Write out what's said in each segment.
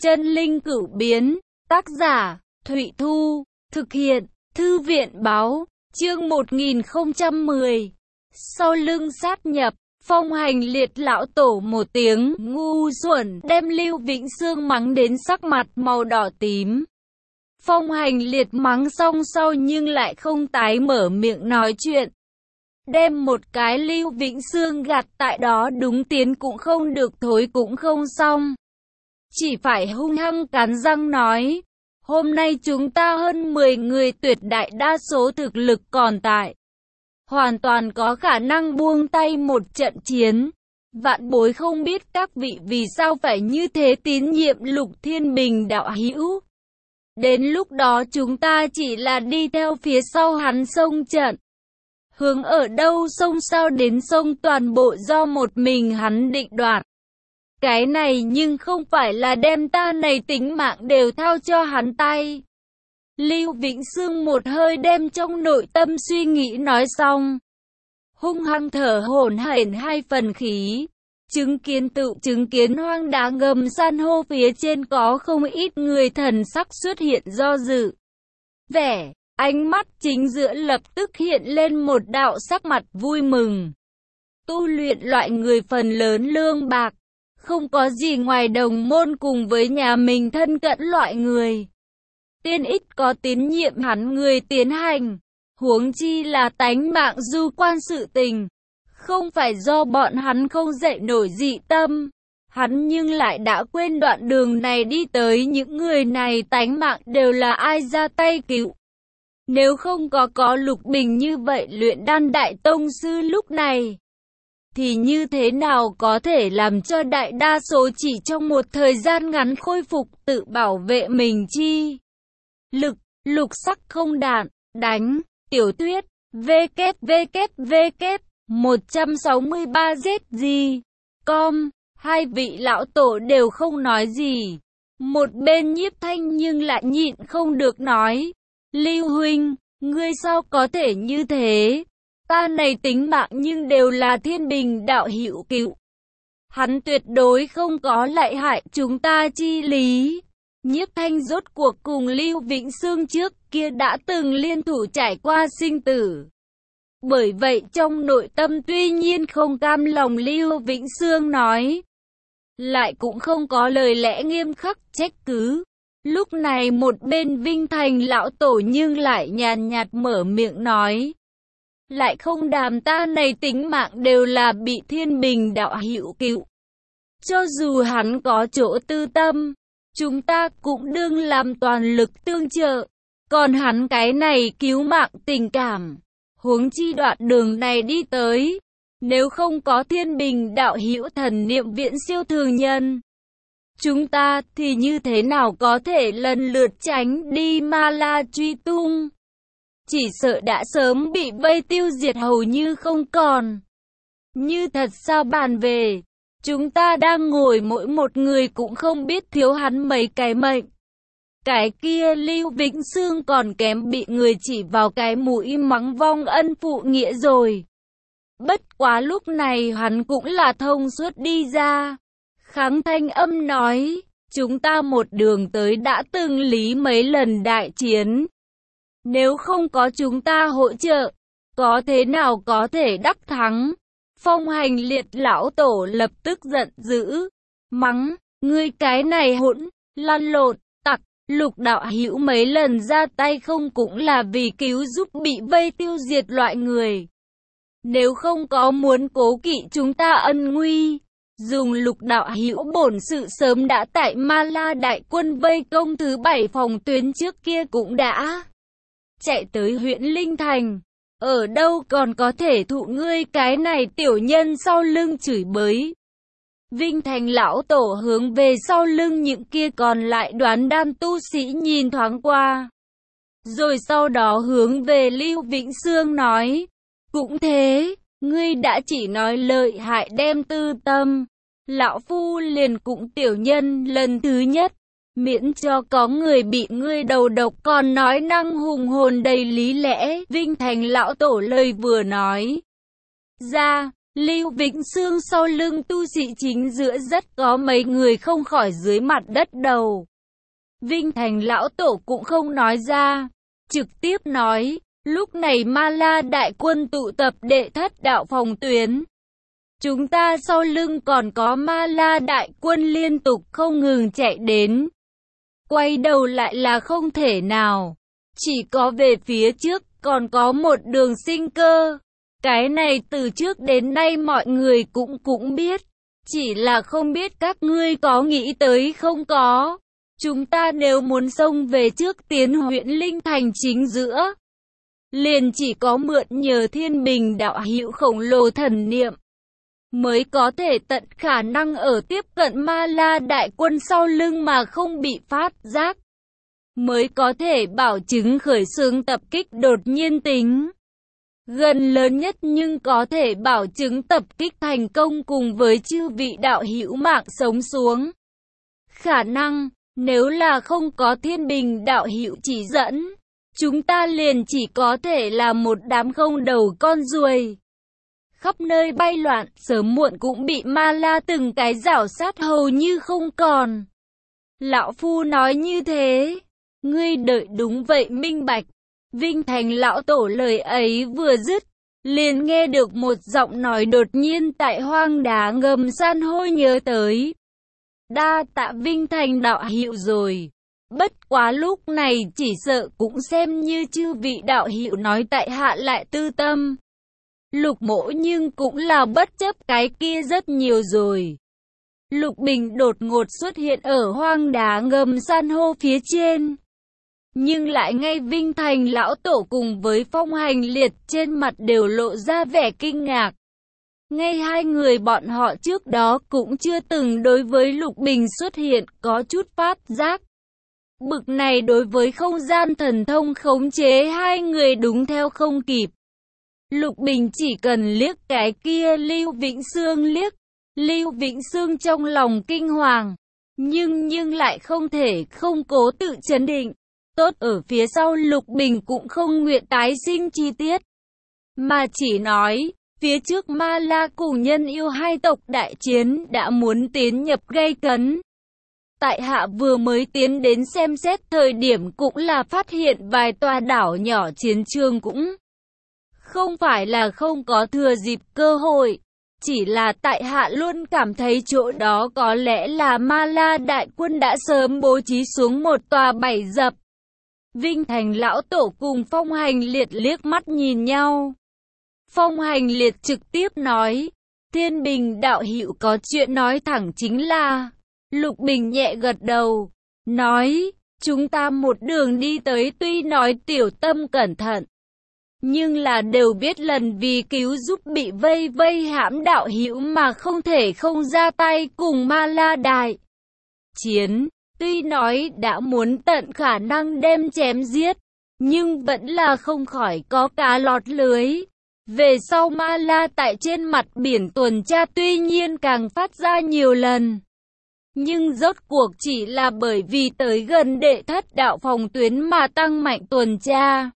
Chân linh cửu biến, tác giả, Thụy Thu, thực hiện, Thư viện báo, chương 1010. Sau lưng sát nhập, Phong Hành Liệt lão tổ một tiếng ngu xuẩn, đem Lưu Vĩnh Sương mắng đến sắc mặt màu đỏ tím. Phong Hành Liệt mắng xong sau nhưng lại không tái mở miệng nói chuyện. Đem một cái Lưu Vĩnh Sương gạt tại đó, đúng tiến cũng không được, thối cũng không xong. Chỉ phải hung hăng cắn răng nói, hôm nay chúng ta hơn 10 người, tuyệt đại đa số thực lực còn tại. Hoàn toàn có khả năng buông tay một trận chiến. Vạn bối không biết các vị vì sao phải như thế tín nhiệm Lục Thiên Bình đạo hữu. Đến lúc đó chúng ta chỉ là đi theo phía sau hắn xông trận. Hướng ở đâu xông sao đến sông toàn bộ do một mình hắn định đoạt. Cái này nhưng không phải là đem ta này tính mạng đều thao cho hắn tay. Lưu Vĩnh Sương một hơi đem trong nội tâm suy nghĩ nói xong. Hung hăng thở hổn hển 2 phần khí. Chứng kiến hoang đá ngầm san hô phía trên có không ít người thần sắc xuất hiện do dự. Vẻ, ánh mắt chính giữa lập tức hiện lên một đạo sắc mặt vui mừng. Tu luyện loại người phần lớn lương bạc. Không có gì ngoài đồng môn cùng với nhà mình thân cận loại người. Tiên ít có tín nhiệm hắn người tiến hành. Huống chi là tánh mạng du quan sự tình. Không phải do bọn hắn không dậy nổi dị tâm. Hắn nhưng lại đã quên đoạn đường này đi tới những người này tánh mạng đều là ai ra tay cứu. Nếu không có Lục Bình như vậy luyện đan đại tông sư lúc này, thì như thế nào có thể làm cho đại đa số chỉ trong một thời gian ngắn khôi phục tự bảo vệ mình chi? Lục sắc không đạn, đánh, tiểu thuyết, www 163ZG.com. Hai vị lão tổ đều không nói gì. Một bên Nhiếp Thanh nhưng lại nhịn không được nói, Lưu huynh, ngươi sao có thể như thế? Ta này tính mạng nhưng đều là Thiên Bình đạo hữu cứu. Hắn tuyệt đối không có lợi hại chúng ta chi lý. Nhiếp Thanh rốt cuộc cùng Lưu Vĩnh Sương trước kia đã từng liên thủ trải qua sinh tử. Bởi vậy trong nội tâm tuy nhiên không cam lòng, Lưu Vĩnh Sương nói, lại cũng không có lời lẽ nghiêm khắc trách cứ. Lúc này một bên Vinh Thành lão tổ nhưng lại nhàn nhạt mở miệng nói, lại không đàm ta này tính mạng đều là bị Thiên Bình đạo hữu cứu. Cho dù hắn có chỗ tư tâm, chúng ta cũng đương làm toàn lực tương trợ. Còn hắn cái này cứu mạng tình cảm, huống chi đoạn đường này đi tới, nếu không có Thiên Bình đạo hữu thần niệm viễn siêu thường nhân, chúng ta thì như thế nào có thể lần lượt tránh đi Ma La truy tung? Chỉ sợ đã sớm bị vây tiêu diệt hầu như không còn. Như thật sao bàn về, chúng ta đang ngồi mỗi một người cũng không biết thiếu hắn mấy cái mệnh. Cái kia Lưu Vĩnh Sương còn kém bị người chỉ vào cái mũi mắng vong ân phụ nghĩa rồi. Bất quá lúc này hắn cũng là thông suốt đi ra. Kháng thanh âm nói, chúng ta một đường tới đã từng lý mấy lần đại chiến. Nếu không có chúng ta hỗ trợ, có thế nào có thể đắc thắng? Phong Hành Liệt lão tổ lập tức giận dữ, mắng, ngươi cái này hỗn, lăn lộn, tặc, Lục đạo hữu mấy lần ra tay không cũng là vì cứu giúp bị vây tiêu diệt loại người. Nếu không có muốn cố kỵ chúng ta ân nguy, dùng Lục đạo hữu bổn sự sớm đã tại Ma La đại quân vây công thứ 7 phòng tuyến trước kia cũng đã chạy tới huyện Linh Thành. Ở đâu còn có thể thụ ngươi cái này tiểu nhân sau lưng chửi bới. Vinh Thành lão tổ hướng về sau lưng những kia còn lại đoán đan tu sĩ nhìn thoáng qua. Rồi sau đó hướng về Lưu Vĩnh Sương nói, cũng thế, ngươi đã chỉ nói lợi hại đem tư tâm. Lão phu liền cũng tiểu nhân lần thứ nhất, miễn cho có người bị ngươi đầu độc còn nói năng hùng hồn đầy lý lẽ. Vinh Thành lão tổ lời vừa nói ra, Lưu Vĩnh Sương sau lưng tu sĩ chính giữa rất có mấy người không khỏi dưới mặt đất đầu. Vinh Thành lão tổ cũng không nói ra, trực tiếp nói, lúc này Ma La đại quân tụ tập đệ thất đạo phòng tuyến. Chúng ta sau lưng còn có Ma La đại quân liên tục không ngừng chạy đến. Quay đầu lại là không thể nào, chỉ có về phía trước còn có một đường sinh cơ. Cái này từ trước đến nay mọi người cũng biết, chỉ là không biết các ngươi có nghĩ tới không có. Chúng ta nếu muốn xông về trước tiến huyện Linh Thành chính giữa, liền chỉ có mượn nhờ Thiên Bình đạo hữu khổng lồ thần niệm, mới có thể tận khả năng ở tiếp cận Ma La đại quân sau lưng mà không bị phát giác, mới có thể bảo chứng khởi xướng tập kích đột nhiên tính gần lớn nhất, nhưng có thể bảo chứng tập kích thành công cùng với chư vị đạo hữu mạng sống xuống. Khả năng, nếu là không có Thiên Bình đạo hữu chỉ dẫn, chúng ta liền chỉ có thể là một đám không đầu con ruồi, khắp nơi bay loạn, sớm muộn cũng bị Ma La từng cái rảo sát hầu như không còn. Lão Phu nói như thế, ngươi đợi đúng vậy minh bạch. Vinh Thành lão tổ lời ấy vừa dứt, liền nghe được một giọng nói đột nhiên tại hoang đá ngầm san hô nhớ tới. Đa tạ Vinh Thành đạo hữu rồi. Bất quá lúc này chỉ sợ cũng xem như chư vị đạo hữu nói tại hạ lại tư tâm. Lục Mỗ nhưng cũng là bất chấp cái kia rất nhiều rồi. Lục Bình đột ngột xuất hiện ở hoang đá ngầm san hô phía trên. Nhưng lại ngay Vinh Thành lão tổ cùng với Phong Hành Liệt trên mặt đều lộ ra vẻ kinh ngạc. Ngay hai người bọn họ trước đó cũng chưa từng đối với Lục Bình xuất hiện có chút phát giác. Bực này đối với không gian thần thông khống chế hai người đúng theo không kịp. Lục Bình chỉ cần liếc cái kia Lưu Vĩnh Sương liếc. Lưu Vĩnh Sương trong lòng kinh hoàng, nhưng lại không thể không cố tự trấn định. Tốt ở phía sau Lục Bình cũng không nguyện tái sinh chi tiết, mà chỉ nói, phía trước Ma La cùng Nhân Yêu hai tộc đại chiến đã muốn tiến nhập gay cấn. Tại hạ vừa mới tiến đến xem xét thời điểm cũng là phát hiện vài tòa đảo nhỏ chiến trường cũng không phải là không có thừa dịp cơ hội. Chỉ là tại hạ luôn cảm thấy chỗ đó có lẽ là Ma La đại quân đã sớm bố trí xuống một tòa bảy dập. Vinh Thành lão tổ cùng Phong Hành Liệt liếc mắt nhìn nhau. Phong Hành Liệt trực tiếp nói, Thiên Bình đạo hữu có chuyện nói thẳng chính là. Lục Bình nhẹ gật đầu, nói, chúng ta một đường đi tới tuy nói tiểu tâm cẩn thận, nhưng là đều biết lần vì cứu giúp bị vây hãm đạo hữu mà không thể không ra tay cùng Ma La đại chiến. Tuy nói đã muốn tận khả năng đem chém giết, nhưng vẫn là không khỏi có cá lọt lưới. Về sau Ma La tại trên mặt biển tuần tra tuy nhiên càng phát ra nhiều lần, nhưng rốt cuộc chỉ là bởi vì tới gần đệ thất đạo phòng tuyến mà tăng mạnh tuần tra,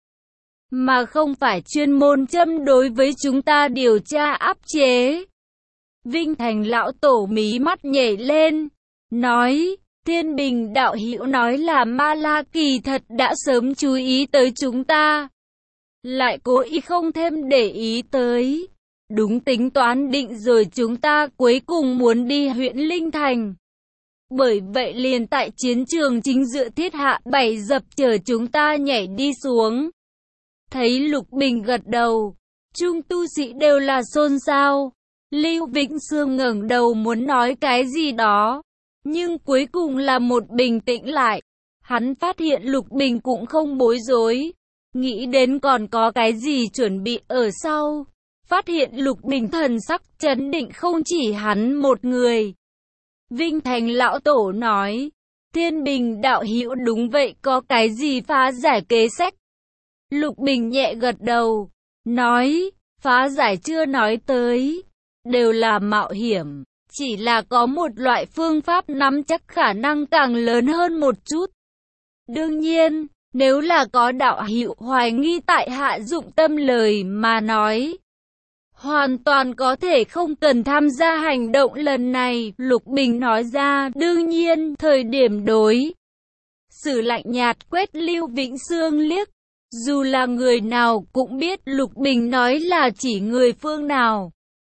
mà không phải chuyên môn châm đối với chúng ta điều tra áp chế. Vinh Thành lão tổ mí mắt nhảy lên, nói, Thiên Bình đạo hữu nói là Ma La kỳ thật đã sớm chú ý tới chúng ta, lại cố ý không thêm để ý tới. Đúng tính toán định rồi chúng ta cuối cùng muốn đi huyện Linh Thành. Bởi vậy liền tại chiến trường chính giữa thiết hạ bảy dập chờ chúng ta nhảy đi xuống. Thấy Lục Bình gật đầu, chung tu sĩ đều là xôn xao. Lưu Vĩnh Sương ngẩng đầu muốn nói cái gì đó, nhưng cuối cùng là một bình tĩnh lại. Hắn phát hiện Lục Bình cũng không bối rối, nghĩ đến còn có cái gì chuẩn bị ở sau. Phát hiện Lục Bình thần sắc trấn định không chỉ hắn một người. Vinh Thành lão tổ nói, Thiên Bình đạo hữu đúng vậy, có cái gì phá giải kế sách? Lục Bình nhẹ gật đầu, nói, phá giải chưa nói tới, đều là mạo hiểm, chỉ là có một loại phương pháp nắm chắc khả năng càng lớn hơn một chút. Đương nhiên, nếu là có đạo hữu hoài nghi tại hạ dụng tâm lời mà nói, hoàn toàn có thể không cần tham gia hành động lần này, Lục Bình nói ra. Đương nhiên, thời điểm đối xử lạnh nhạt quét Lưu Vĩnh Sương liếc. Dù là người nào cũng biết Lục Bình nói là chỉ người phương nào.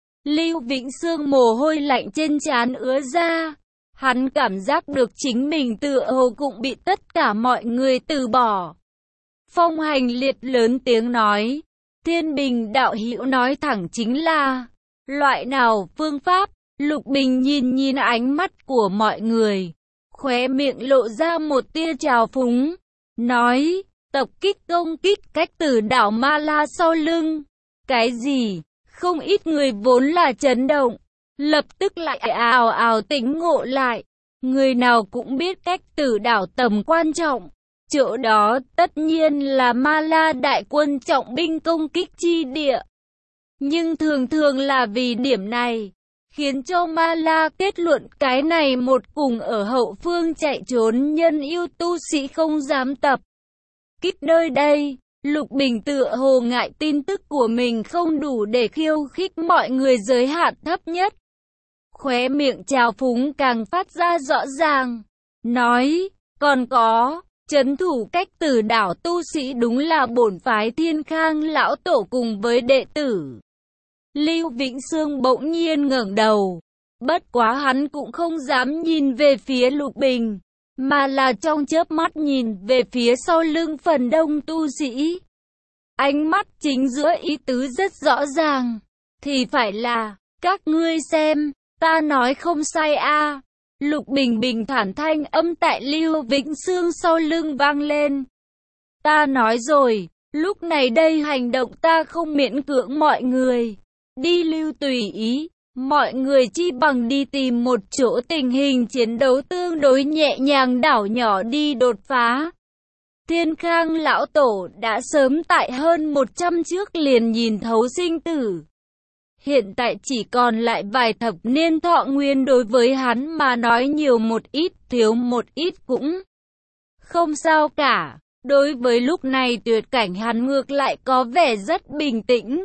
Lưu Vĩnh Sương mồ hôi lạnh trên trán ứa ra. Hắn cảm giác được chính mình tựa hồ cũng bị tất cả mọi người từ bỏ. Phong Hành Liệt lớn tiếng nói. Thiên Bình đạo hữu nói thẳng chính là loại nào phương pháp? Lục Bình nhìn ánh mắt của mọi người, khóe miệng lộ ra một tia trào phúng, nói, tập kích công kích Cách Tử đảo Ma La sau lưng. Cái gì? Không ít người vốn là chấn động, lập tức lại ào ào tỉnh ngộ lại. Người nào cũng biết Cách Tử đảo tầm quan trọng. Chỗ đó tất nhiên là Ma La đại quân trọng binh công kích chi địa. Nhưng thường là vì điểm này, khiến cho Ma La kết luận cái này một cùng ở hậu phương chạy trốn nhân yêu tu sĩ không dám tập kích nơi đây. Lục Bình tựa hồ ngại tin tức của mình không đủ để khiêu khích mọi người giới hạn thấp nhất. Khóe miệng trào phúng càng phát ra rõ ràng, nói, còn có, trấn thủ Cách Tử đảo tu sĩ đúng là bổn phái Thiên Khang lão tổ cùng với đệ tử. Lưu Vĩnh Sương bỗng nhiên ngẩng đầu, bất quá hắn cũng không dám nhìn về phía Lục Bình, mà là trong chớp mắt nhìn về phía sau lưng phần đông tu sĩ. Ánh mắt chính giữa ý tứ rất rõ ràng, thì phải là, các ngươi xem, ta nói không sai a. Lục Bình bình thản thanh âm tại Lưu Vĩnh Sương sau lưng vang lên. Ta nói rồi, lúc này đây hành động ta không miễn cưỡng mọi người. Đi lưu tùy ý, mọi người chi bằng đi tìm một chỗ tình hình chiến đấu tương đối nhẹ nhàng đảo nhỏ đi đột phá. Thiên Khang lão tổ đã sớm tại hơn 100 trước liền nhìn thấu sinh tử. Hiện tại chỉ còn lại vài thập niên thọ nguyên, đối với hắn mà nói nhiều một ít, thiếu một ít cũng không sao cả. Đối với lúc này tuyệt cảnh hắn ngược lại có vẻ rất bình tĩnh.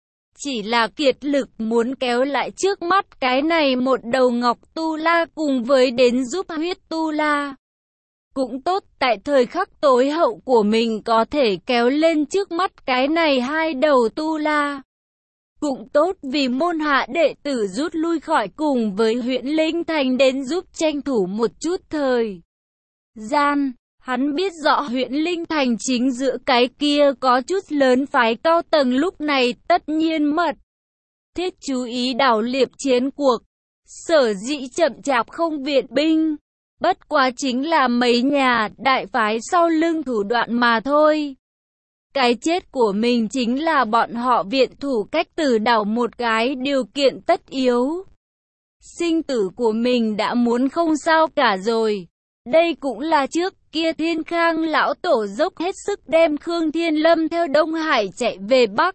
Chỉ là kiệt lực muốn kéo lại trước mắt cái này một đầu Ngọc Tu La cùng với đến giúp Huyết Tu La. Cũng tốt, tại thời khắc tối hậu của mình có thể kéo lên trước mắt cái này hai đầu Tu La. Cũng tốt vì môn hạ đệ tử rút lui khỏi cùng với huyện Linh Thành đến giúp tranh thủ một chút thời gian. Hắn biết rõ huyện Linh Thành chính giữa cái kia có chút lớn phái cao tầng lúc này tất nhiên mật thiết chú ý đảo liệp chiến cuộc. Sở dĩ chậm chạp không viện binh, bất quá chính là mấy nhà đại phái sau lưng thủ đoạn mà thôi. Cái chết của mình chính là bọn họ viện thủ Cách Tử đảo một cái điều kiện tất yếu. Sinh tử của mình đã muốn không sao cả rồi. Đây cũng là trước kia Thiên Khang lão tổ dốc hết sức đem Khương Thiên Lâm theo Đông Hải chạy về Bắc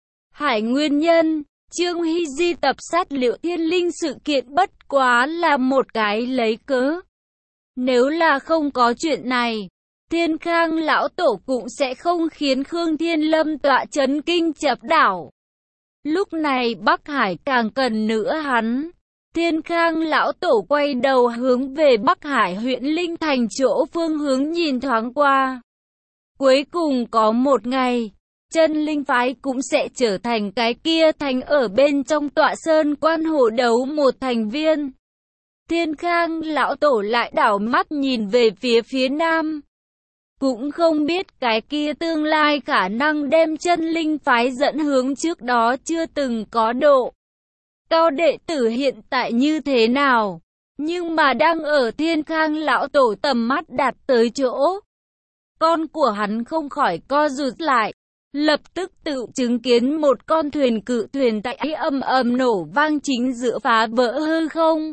Hải nguyên nhân. Trương Hy Di tập sát Liệu Thiên Linh sự kiện bất quá là một cái lấy cớ. Nếu là không có chuyện này, Thiên Khang lão tổ cũng sẽ không khiến Khương Thiên Lâm tọa chấn kinh chập đảo. Lúc này Bắc Hải càng cần nữa hắn. Thiên Khang lão tổ quay đầu hướng về Bắc Hải huyện Linh Thành chỗ phương hướng nhìn thoáng qua. Cuối cùng có một ngày, Chân Linh phái cũng sẽ trở thành cái kia thành ở bên trong Tọa Sơn Quan Hồ đấu một thành viên. Thiên Khang lão tổ lại đảo mắt nhìn về phía nam. Cũng không biết cái kia tương lai khả năng đem Chân Linh phái dẫn hướng trước đó chưa từng có độ cao đệ tử hiện tại như thế nào, nhưng mà đang ở Thiên Khang lão tổ tầm mắt đạt tới chỗ, con của hắn không khỏi co rụt lại, lập tức tự chứng kiến một con thuyền cự thuyền tại ầm ầm nổ vang chính giữa phá vỡ hư không.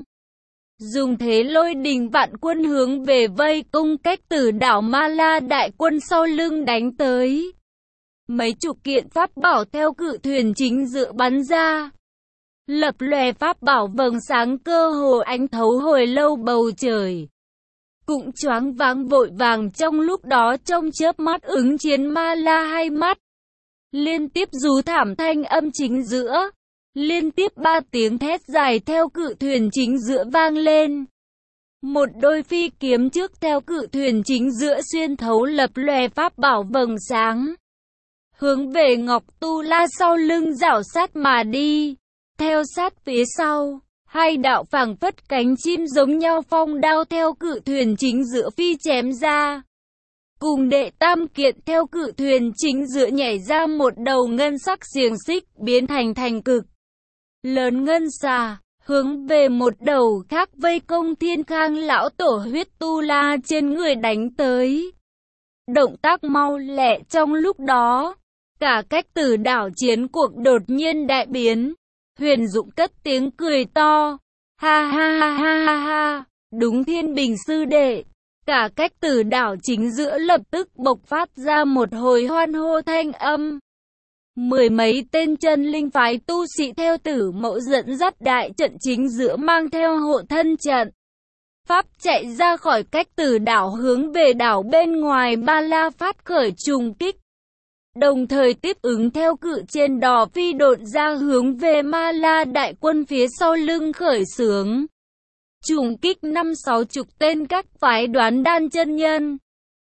Dùng thế lôi đình vạn quân hướng về vây công Cách Tử đảo Ma La đại quân sau lưng đánh tới. Mấy chục kiện pháp bảo theo cự thuyền chính giữa bắn ra. Lập lòe pháp bảo vầng sáng cơ hồ ánh thấu hồi lâu bầu trời. Cũng choáng váng vội vàng trong lúc đó trong chớp mắt ứng chiến Ma La hai mắt. Liên tiếp rú thảm thanh âm chính giữa. Liên tiếp 3 tiếng thét dài theo cự thuyền chính giữa vang lên. Một đôi phi kiếm trước theo cự thuyền chính giữa xuyên thấu lập lòe pháp bảo vầng sáng. Hướng về Ngọc Tu La sau lưng rảo sát mà đi. Theo sát phía sau, hai đạo phảng phất cánh chim giống nhau phong đao theo cự thuyền chính giữa phi chém ra. Cùng đệ tam kiện theo cự thuyền chính giữa nhảy ra một đầu ngân sắc xiềng xích biến thành cực lớn ngân xà, hướng về một đầu khác vây công Thiên Khang lão tổ huyết tu la trên người đánh tới. Động tác mau lẹ trong lúc đó, cả cách tử đảo chiến cuộc đột nhiên đại biến. Huyền Dụng cất tiếng cười to, ha ha ha ha ha ha, đúng Thiên Bình sư đệ. Cả cách tử đảo chính giữa lập tức bộc phát ra một hồi hoan hô thanh âm. Mười mấy tên chân linh phái tu sĩ theo Tử Mẫu dẫn dắt đại trận chính giữa mang theo hộ thân trận pháp chạy ra khỏi cách tử đảo hướng về đảo bên ngoài Ba La phát khởi trùng kích. Đồng thời tiếp ứng theo cự trên đò phi độn ra hướng về Ma La đại quân phía sau lưng khởi xướng. Trùng kích 50-60 tên các phái Đoán Đan chân nhân.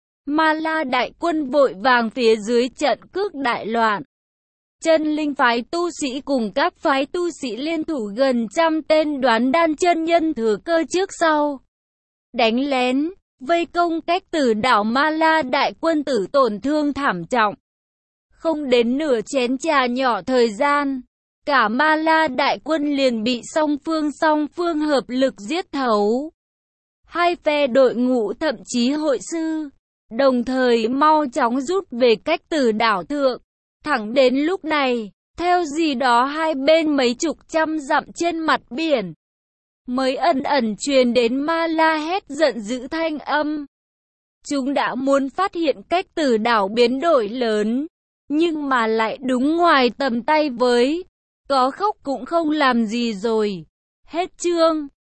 Ma La đại quân vội vàng phía dưới trận cước đại loạn. Chân linh phái tu sĩ cùng các phái tu sĩ liên thủ gần 100 tên Đoán Đan chân nhân thừa cơ trước sau. Đánh lén, vây công cách tử đảo Ma La đại quân tử tổn thương thảm trọng. Không đến nửa chén trà nhỏ thời gian, cả Ma La đại quân liền bị song phương hợp lực giết thấu. Hai phe đội ngũ thậm chí hội sư, đồng thời mau chóng rút về cách tử đảo thượng. Thẳng đến lúc này, theo gì đó hai bên mấy chục trăm dặm trên mặt biển, mới ẩn truyền đến Ma La hét giận dữ thanh âm. Chúng đã muốn phát hiện cách tử đảo biến đổi lớn, nhưng mà lại đúng ngoài tầm tay với, có khóc cũng không làm gì rồi. Hết chương.